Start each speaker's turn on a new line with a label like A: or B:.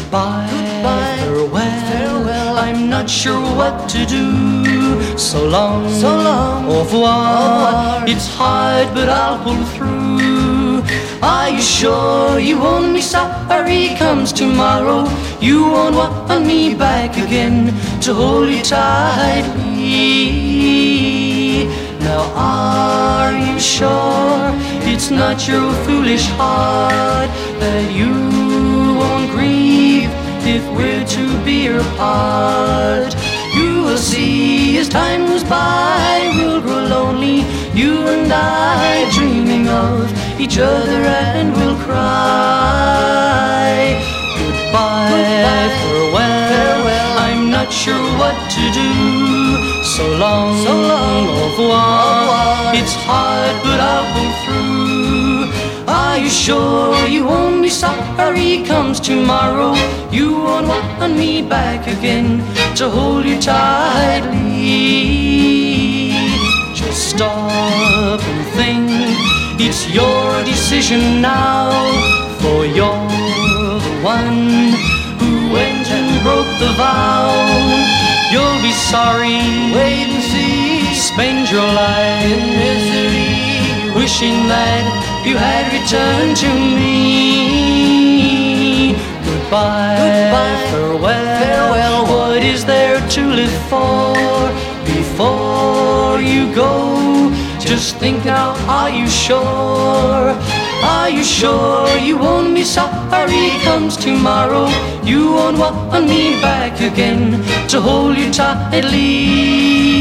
A: Goodbye,
B: Goodbye,
A: farewell,
B: farewell.
A: I'm not sure what to do. So long,
B: So long,
A: au revoir.
B: au revoir.
A: It's hard, but I'll pull through. Are you sure you won't be sorry comes tomorrow? You won't want me back again to hold you tightly. Now are you sure it's not your foolish heart that you won't grieve if we're to be apart? You will see as time goes by, we'll grow lonely, you and I, dreaming of each other, and we'll cry. Goodbye,
B: Goodbye,
A: farewell,
B: farewell.
A: I'm not sure what to do. So long,
B: So long,
A: au revoir.
B: au revoir.
A: It's hard, but I'll pull through. Are you sure you won't be sorry comes tomorrow? You won't want me back again to hold you tightly. Just stop and think, it's your decision now. For you're the one who went and broke the vow. You'll be sorry,
B: Wait and see,
A: spend your life
B: in misery,
A: wishing that you had returned to me. Goodbye,
B: Goodbye,
A: farewell,
B: farewell.
A: What is there to live for before you go? Just think now, are you sure? Are you sure you won't be sorry comes tomorrow? You won't want me back again to hold you tightly.